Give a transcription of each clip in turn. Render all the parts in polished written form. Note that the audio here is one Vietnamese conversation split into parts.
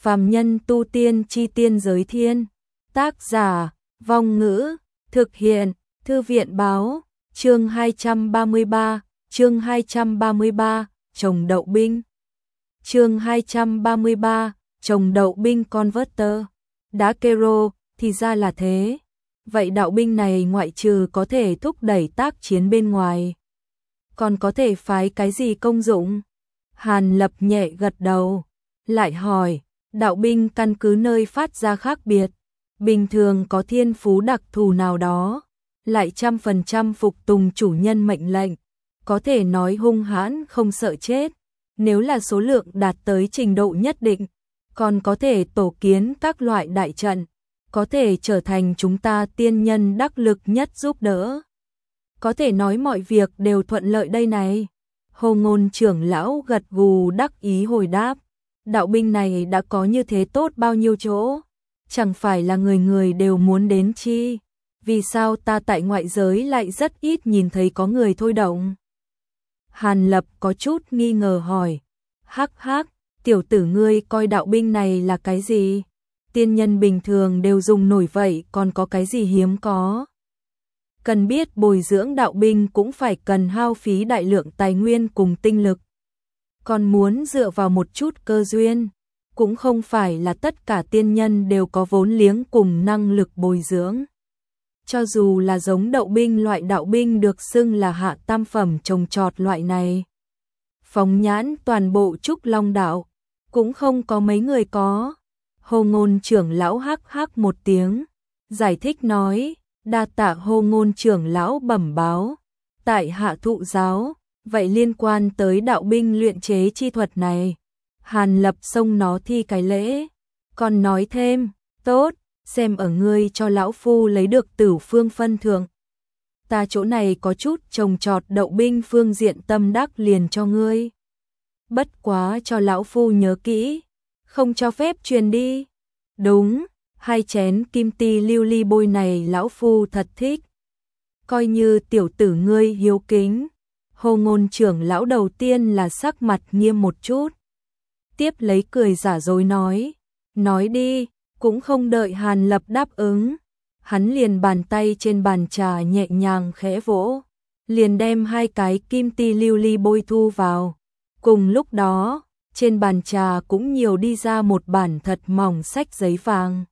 Phàm nhân tu tiên chi tiên giới thiên. Tác giả, Vong Ngữ, thực hiện, Thư viện báo, chương 233, trồng đậu binh. Chương 233, trồng đậu binh converter. Đá kero, thì ra là thế. Vậy đạo binh này ngoại trừ có thể thúc đẩy tác chiến bên ngoài, còn có thể phái cái gì công dụng? Hàn Lập nhẹ gật đầu, lại hỏi, đạo binh căn cứ nơi phát ra khác biệt, bình thường có thiên phú đặc thù nào đó, lại 100% phục tùng chủ nhân mệnh lệnh, có thể nói hung hãn không sợ chết, nếu là số lượng đạt tới trình độ nhất định, còn có thể tổ kiến các loại đại trận, có thể trở thành chúng ta tiên nhân đắc lực nhất giúp đỡ. Có thể nói mọi việc đều thuận lợi đây này. Hồ Ngôn trưởng lão gật gù đắc ý hồi đáp, đạo binh này đã có như thế tốt bao nhiêu chỗ, chẳng phải là người người đều muốn đến chi, vì sao ta tại ngoại giới lại rất ít nhìn thấy có người thôi động? Hàn Lập có chút nghi ngờ hỏi, hắc hắc, tiểu tử ngươi coi đạo binh này là cái gì? Tiên nhân bình thường đều dùng nổi vậy, còn có cái gì hiếm có? Cần biết bồi dưỡng đạo binh cũng phải cần hao phí đại lượng tài nguyên cùng tinh lực. Còn muốn dựa vào một chút cơ duyên, cũng không phải là tất cả tiên nhân đều có vốn liếng cùng năng lực bồi dưỡng. Cho dù là giống đậu binh loại đạo binh được xưng là hạ tam phẩm trồng trọt loại này, phóng nhãn toàn bộ Trúc Long đạo, cũng không có mấy người có. Hồ Ngôn trưởng lão hắc hắc một tiếng, giải thích nói, đa tạ Hồ Ngôn trưởng lão bẩm báo, tại hạ thụ giáo, vậy liên quan tới đạo binh luyện chế chi thuật này. Hàn Lập xông nó thi cái lễ, còn nói thêm, tốt, xem ở ngươi cho lão phu lấy được Tử Phương phân thượng. Ta chỗ này có chút trồng trọt đậu binh phương diện tâm đắc liền cho ngươi. Bất quá cho lão phu nhớ kỹ, không cho phép truyền đi. Đúng, 2 chén kim ti lưu ly bôi này lão phu thật thích. Coi như tiểu tử ngươi hiếu kính. Hồ Ngôn trưởng lão đầu tiên là sắc mặt nghiêm một chút, tiếp lấy cười giả dối nói đi, cũng không đợi Hàn Lập đáp ứng, hắn liền bàn tay trên bàn trà nhẹ nhàng khẽ vỗ, liền đem 2 cái kim ti lưu ly bôi thu vào. Cùng lúc đó, trên bàn trà cũng nhiều đi ra một bản thật mỏng sách giấy vàng.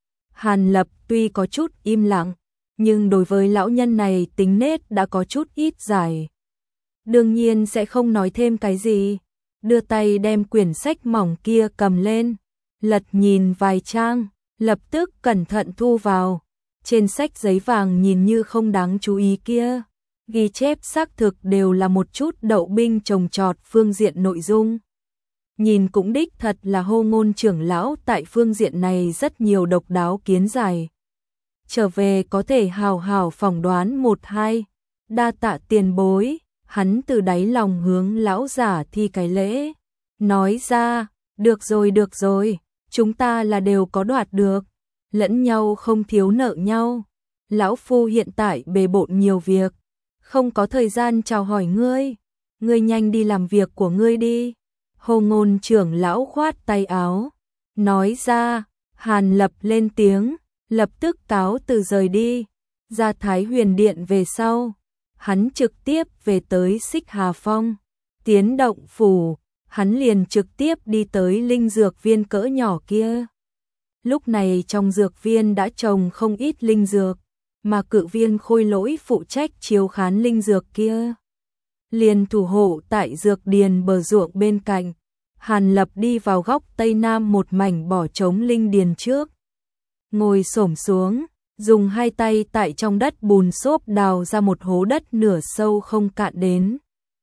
Hàn Lập tuy có chút im lặng, nhưng đối với lão nhân này tính nết đã có chút ít giải. Đương nhiên sẽ không nói thêm cái gì, đưa tay đem quyển sách mỏng kia cầm lên, lật nhìn vài trang, lập tức cẩn thận thu vào. Trên sách giấy vàng nhìn như không đáng chú ý kia, ghi chép xác thực đều là một chút đậu binh trồng trọt phương diện nội dung. Nhìn cũng đích thật là Hồ Ngôn trưởng lão tại phương diện này rất nhiều độc đáo kiến giải. Trở về có thể hào hào phỏng đoán 1-2, đa tạ tiền bối. Hắn từ đáy lòng hướng lão giả thi cái lễ, nói ra, được rồi, chúng ta là đều có đoạt được, lẫn nhau không thiếu nợ nhau. Lão phu hiện tại bề bộn nhiều việc, không có thời gian chào hỏi ngươi nhanh đi làm việc của ngươi đi. Hồ Ngôn trưởng lão khoát tay áo, nói ra. Hàn Lập lên tiếng, lập tức cáo từ rời đi. Ra Thái Huyền Điện về sau, hắn trực tiếp về tới Xích Hà Phong. Tiến động phủ, hắn liền trực tiếp đi tới linh dược viên cỡ nhỏ kia. Lúc này trong dược viên đã trồng không ít linh dược, mà cự viên Khôi Lỗi phụ trách chiếu khán linh dược kia, liền thủ hộ tại dược điền bờ ruộng bên cạnh. Hàn Lập đi vào góc tây nam một mảnh bỏ trống linh điền trước, ngồi xổm xuống, dùng 2 tay tại trong đất bùn xốp đào ra một hố đất nửa sâu không cạn đến.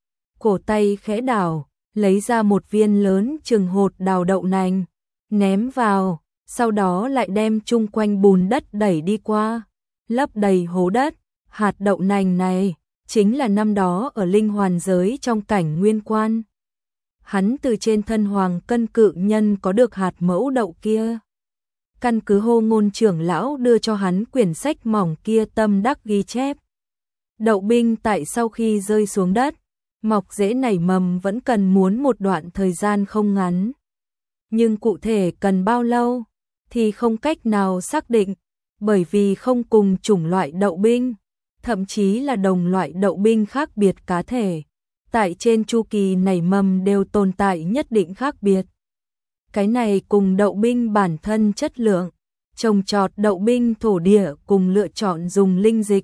Cổ tay khẽ đảo, lấy ra một viên lớn chừng hột đào đậu nành, ném vào, sau đó lại đem chung quanh bùn đất đẩy đi qua, lấp đầy hố đất. Hạt đậu nành này chính là năm đó ở linh hoàn giới trong cảnh nguyên quan, hắn từ trên thân Hoàng Cân cự nhân có được hạt mẫu đậu kia. Căn cứ Hồ Ngôn trưởng lão đưa cho hắn quyển sách mỏng kia tâm đắc ghi chép, đậu binh tại sau khi rơi xuống đất, mọc rễ nảy mầm vẫn cần muốn một đoạn thời gian không ngắn. Nhưng cụ thể cần bao lâu thì không cách nào xác định, bởi vì không cùng chủng loại đậu binh, thậm chí là đồng loại đậu binh khác biệt cá thể, tại trên chu kỳ nảy mầm đều tồn tại nhất định khác biệt. Cái này cùng đậu binh bản thân chất lượng, trồng trọt đậu binh thổ địa cùng lựa chọn dùng linh dịch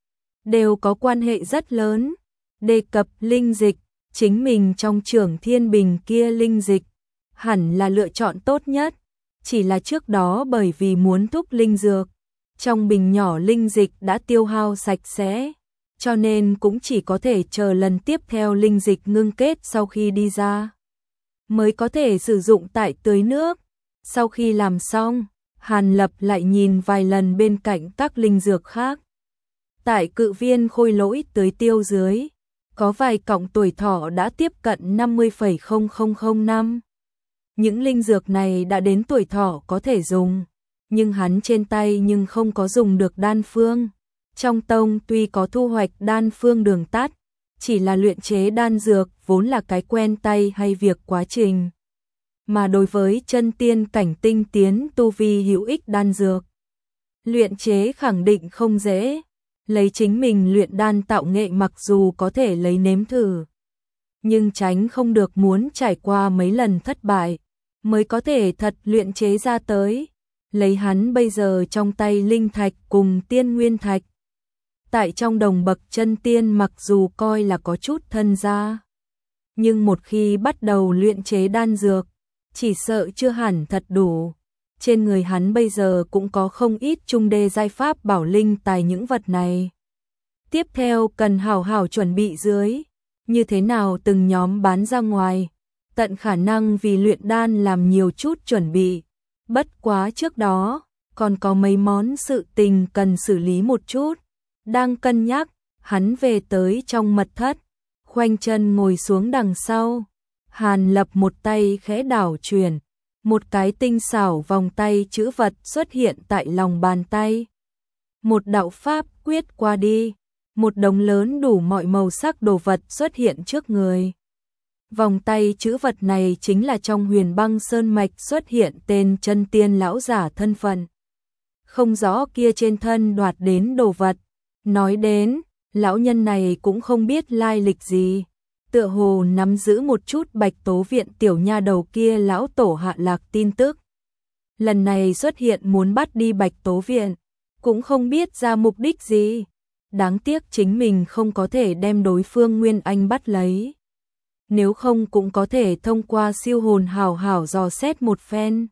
đều có quan hệ rất lớn. Đề cập linh dịch, chính mình trong Trưởng Thiên Bình kia linh dịch hẳn là lựa chọn tốt nhất, chỉ là trước đó bởi vì muốn thúc linh dược, trong bình nhỏ linh dịch đã tiêu hao sạch sẽ, cho nên cũng chỉ có thể chờ lần tiếp theo linh dịch ngưng kết sau khi đi ra mới có thể sử dụng tại tưới nước. Sau khi làm xong, Hàn Lập lại nhìn vài lần bên cạnh các linh dược khác. Tại cự viên khôi lỗi tưới tiêu dưới, có vài cọng tuổi thọ đã tiếp cận 50,0005 năm. Những linh dược này đã đến tuổi thọ có thể dùng, nhưng hắn trên tay nhưng không có dùng được đan phương. Trong tông tuy có thu hoạch đan phương đường tắt, chỉ là luyện chế đan dược vốn là cái quen tay hay việc quá trình. Mà đối với chân tiên cảnh tinh tiến tu vi hữu ích đan dược, luyện chế khẳng định không dễ. Lấy chính mình luyện đan tạo nghệ mặc dù có thể lấy nếm thử, nhưng tránh không được muốn trải qua mấy lần thất bại mới có thể thật luyện chế ra tới. Lấy hắn bây giờ trong tay linh thạch cùng tiên nguyên thạch, tại trong đồng bậc chân tiên mặc dù coi là có chút thân gia, nhưng một khi bắt đầu luyện chế đan dược, chỉ sợ chưa hẳn thật đủ. Trên người hắn bây giờ cũng có không ít trung đê giai pháp bảo linh tài những vật này. Tiếp theo cần hảo hảo chuẩn bị dưới, như thế nào từng nhóm bán ra ngoài, tận khả năng vì luyện đan làm nhiều chút chuẩn bị. Bất quá trước đó, còn có mấy món sự tình cần xử lý một chút. Đang cân nhắc, hắn về tới trong mật thất, khoanh chân ngồi xuống đằng sau. Hàn Lập một tay khẽ đảo chuyển, một cái tinh xảo vòng tay chữ vật xuất hiện tại lòng bàn tay. Một đạo pháp quyết qua đi, một đống lớn đủ mọi màu sắc đồ vật xuất hiện trước người. Vòng tay chữ vật này chính là trong Huyền Băng Sơn mạch xuất hiện tên chân tiên lão giả thân phận. Không rõ kia trên thân đoạt đến đồ vật, nói đến, lão nhân này cũng không biết lai lịch gì. Tựa hồ nắm giữ một chút Bạch Tố Viện tiểu nha đầu kia lão tổ hạ lạc tin tức. Lần này xuất hiện muốn bắt đi Bạch Tố Viện, cũng không biết ra mục đích gì. Đáng tiếc chính mình không có thể đem đối phương Nguyên Anh bắt lấy. Nếu không cũng có thể thông qua siêu hồn hảo hảo dò xét một phen.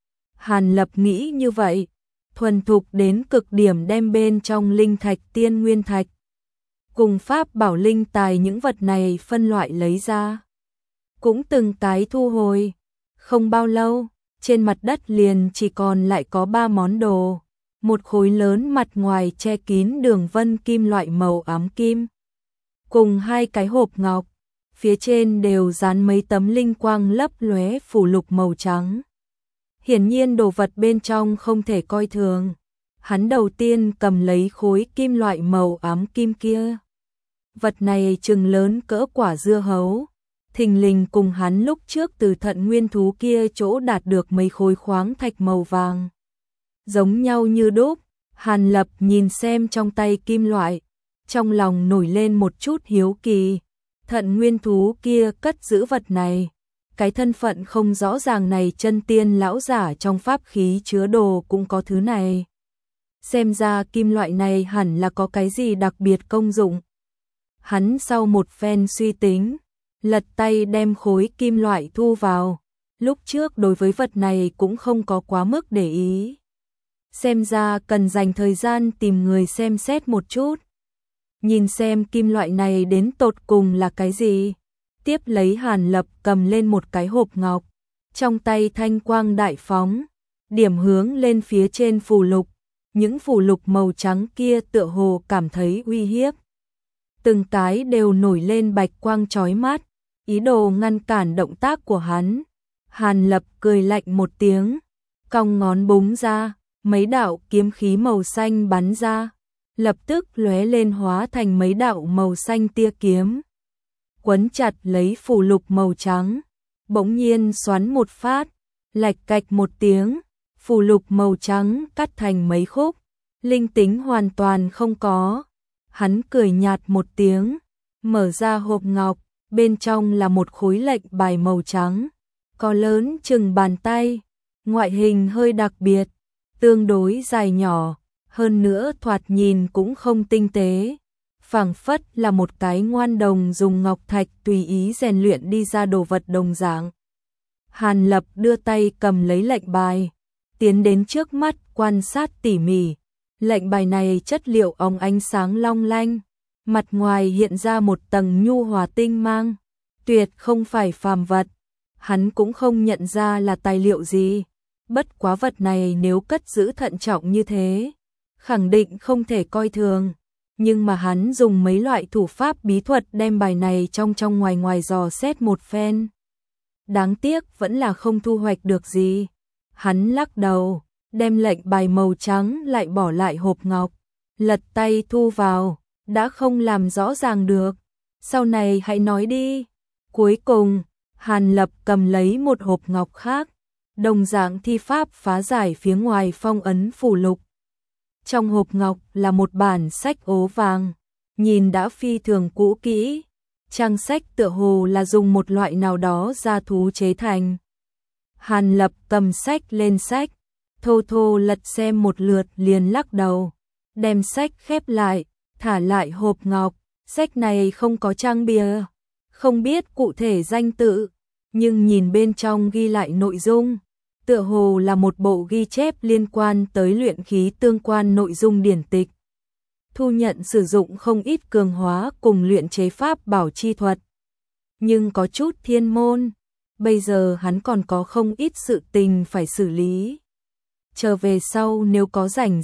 Hàn Lập nghĩ như vậy, thuần thục đến cực điểm đem bên trong linh thạch tiên nguyên thạch cùng pháp bảo linh tài những vật này phân loại lấy ra, cũng từng cái thu hồi. Không bao lâu, trên mặt đất liền chỉ còn lại có 3 món đồ. Một khối lớn mặt ngoài che kín đường vân kim loại màu ám kim, cùng 2 cái hộp ngọc, phía trên đều dán mấy tấm linh quang lấp lóe phù lục màu trắng. Hiển nhiên đồ vật bên trong không thể coi thường. Hắn đầu tiên cầm lấy khối kim loại màu ám kim kia. Vật này chừng lớn cỡ quả dưa hấu, thình lình cùng hắn lúc trước từ Thận Nguyên thú kia chỗ đạt được mấy khối khoáng thạch màu vàng. Giống nhau như đúc. Hàn Lập nhìn xem trong tay kim loại, trong lòng nổi lên một chút hiếu kỳ. Thận Nguyên thú kia cất giữ vật này, cái thân phận không rõ ràng này chân tiên lão giả trong pháp khí chứa đồ cũng có thứ này. Xem ra kim loại này hẳn là có cái gì đặc biệt công dụng. Hắn sau một phen suy tính, lật tay đem khối kim loại thu vào. Lúc trước đối với vật này cũng không có quá mức để ý. Xem ra cần dành thời gian tìm người xem xét một chút. Nhìn xem kim loại này đến tột cùng là cái gì. Tiếp lấy Hàn Lập cầm lên một cái hộp ngọc, trong tay thanh quang đại phóng, điểm hướng lên phía trên phù lục. Những phù lục màu trắng kia tựa hồ cảm thấy uy hiếp. Từng cái đều nổi lên bạch quang chói mắt, ý đồ ngăn cản động tác của hắn. Hàn Lập cười lạnh một tiếng, cong ngón búng ra, mấy đạo kiếm khí màu xanh bắn ra, lập tức lóe lên hóa thành mấy đạo màu xanh tia kiếm. Quấn chặt lấy phù lục màu trắng, bỗng nhiên xoắn một phát, lạch cạch một tiếng, phù lục màu trắng cắt thành mấy khúc, linh tính hoàn toàn không có. Hắn cười nhạt một tiếng, mở ra hộp ngọc, bên trong là một khối lệnh bài màu trắng, có lớn chừng bàn tay, ngoại hình hơi đặc biệt, tương đối dài nhỏ, hơn nữa thoạt nhìn cũng không tinh tế, phảng phất là một cái ngoan đồng dùng ngọc thạch tùy ý rèn luyện đi ra đồ vật đồng dạng. Hàn Lập đưa tay cầm lấy lệnh bài, tiến đến trước mắt quan sát tỉ mỉ. Lệnh bài này chất liệu óng ánh sáng long lanh, mặt ngoài hiện ra một tầng nhu hòa tinh mang, tuyệt không phải phàm vật. Hắn cũng không nhận ra là tài liệu gì, bất quá vật này nếu cất giữ thận trọng như thế, khẳng định không thể coi thường. Nhưng mà hắn dùng mấy loại thủ pháp bí thuật đem bài này trong ngoài ngoài dò xét một phen. Đáng tiếc vẫn là không thu hoạch được gì. Hắn lắc đầu, đem lệnh bài màu trắng lại bỏ lại hộp ngọc, lật tay thu vào, đã không làm rõ ràng được. Sau này hãy nói đi. Cuối cùng, Hàn Lập cầm lấy một hộp ngọc khác, đồng dạng thi pháp phá giải phía ngoài phong ấn phù lục. Trong hộp ngọc là một bản sách ố vàng, nhìn đã phi thường cũ kỹ. Trang sách tựa hồ là dùng một loại nào đó da thú chế thành. Hàn Lập cầm sách lên sách, thô thô lật xem một lượt liền lắc đầu, đem sách khép lại, thả lại hộp ngọc. Sách này không có trang bìa, không biết cụ thể danh tự, nhưng nhìn bên trong ghi lại nội dung, tựa hồ là một bộ ghi chép liên quan tới luyện khí tương quan nội dung điển tịch. Thu nhận sử dụng không ít cường hóa cùng luyện chế pháp bảo chi thuật, nhưng có chút thiên môn, bây giờ hắn còn có không ít sự tình phải xử lý. Chờ về sau nếu có rảnh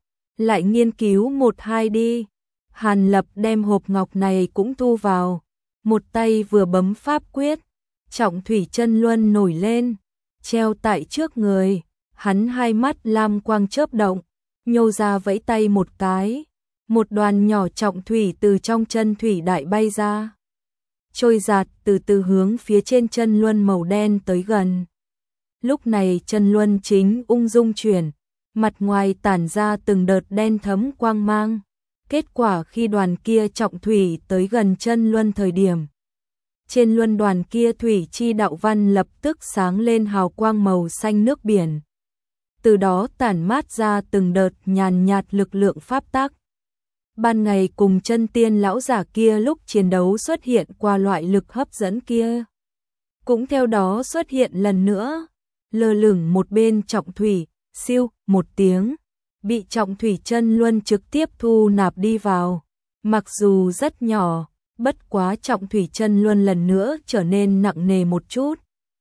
lại nghiên cứu một hai đi. Hàn Lập đem hộp ngọc này cũng thu vào, một tay vừa bấm pháp quyết, Trọng Thủy Chân Luân nổi lên, treo tại trước người, hắn hai mắt lam quang chớp động, nhô ra vẫy tay một cái, một đoàn nhỏ trọng thủy từ trong chân thủy đại bay ra, trôi giạt từ từ hướng phía trên chân luân màu đen tới gần. Lúc này chân luân chính ung dung chuyển, mặt ngoài tản ra từng đợt đen thấm quang mang. Kết quả khi đoàn kia trọng thủy tới gần chân luân thời điểm, trên luân đoàn kia thủy chi đạo văn lập tức sáng lên hào quang màu xanh nước biển. Từ đó tản mát ra từng đợt nhàn nhạt lực lượng pháp tắc. Ban ngày cùng chân tiên lão giả kia lúc chiến đấu xuất hiện qua loại lực hấp dẫn kia, cũng theo đó xuất hiện lần nữa, lơ lửng một bên trọng thủy, siêu một tiếng, bị Trọng Thủy Chân Luân trực tiếp thu nạp đi vào. Mặc dù rất nhỏ, bất quá Trọng Thủy Chân Luân lần nữa trở nên nặng nề một chút.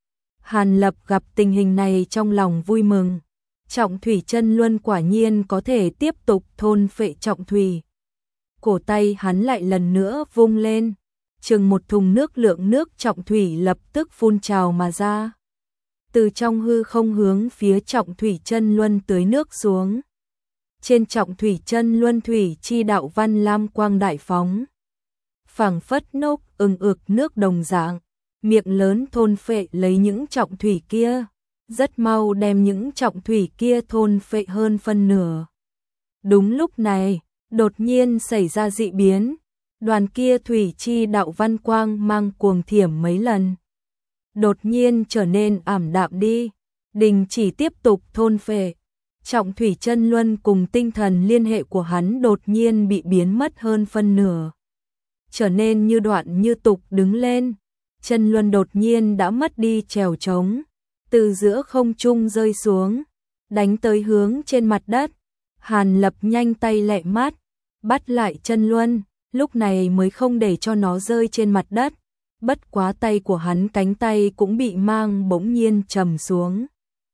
Hàn Lập gặp tình hình này trong lòng vui mừng. Trọng Thủy Chân Luân quả nhiên có thể tiếp tục thôn phệ trọng thủy. Cổ tay hắn lại lần nữa vung lên, chừng một thùng lượng nước trọng thủy lập tức phun trào mà ra. Từ trong hư không hướng phía Trọng Thủy Chân Luân tưới nước xuống. Trên Trọng Thủy Chân Luân thủy chi đạo văn lam quang đại phóng, phảng phất nốc ực nước đồng dạng, miệng lớn thôn phệ lấy những trọng thủy kia, rất mau đem những trọng thủy kia thôn phệ hơn phân nửa. Đúng lúc này, đột nhiên xảy ra dị biến, đoàn kia thủy chi đạo văn quang mang cuồng thiểm mấy lần, đột nhiên trở nên ảm đạm đi, đình chỉ tiếp tục thôn phệ. Trọng Thủy Chân Luân cùng tinh thần liên hệ của hắn đột nhiên bị biến mất hơn phân nửa, trở nên như đoạn như tục đứng lên. Chân Luân đột nhiên đã mất đi trèo trống, từ giữa không trung rơi xuống, đánh tới hướng trên mặt đất. Hàn Lập nhanh tay lẹ mắt, bắt lại Chân Luân, lúc này mới không để cho nó rơi trên mặt đất. Bất quá tay của hắn cánh tay cũng bị mang bỗng nhiên trầm xuống.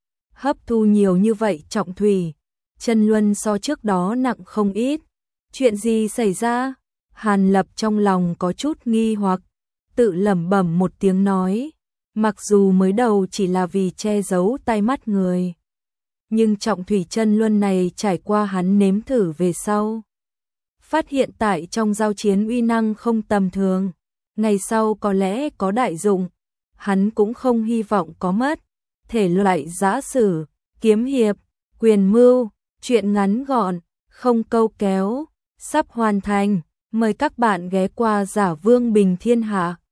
Hấp thu nhiều như vậy trọng thủy, Chân Luân so trước đó nặng không ít. Chuyện gì xảy ra? Hàn Lập trong lòng có chút nghi hoặc, tự lẩm bẩm một tiếng nói, mặc dù mới đầu chỉ là vì che giấu tai mắt người, nhưng Trọng Thủy Chân Luân này trải qua hắn nếm thử về sau, phát hiện tại trong giao chiến uy năng không tầm thường, ngày sau có lẽ có đại dụng, hắn cũng không hy vọng có mất. thể loại giã sử, kiếm hiệp, quyền mưu, truyện ngắn gọn, không câu kéo, sắp hoàn thành. Mời các bạn ghé qua Giả Vương Bình Thiên Hạ.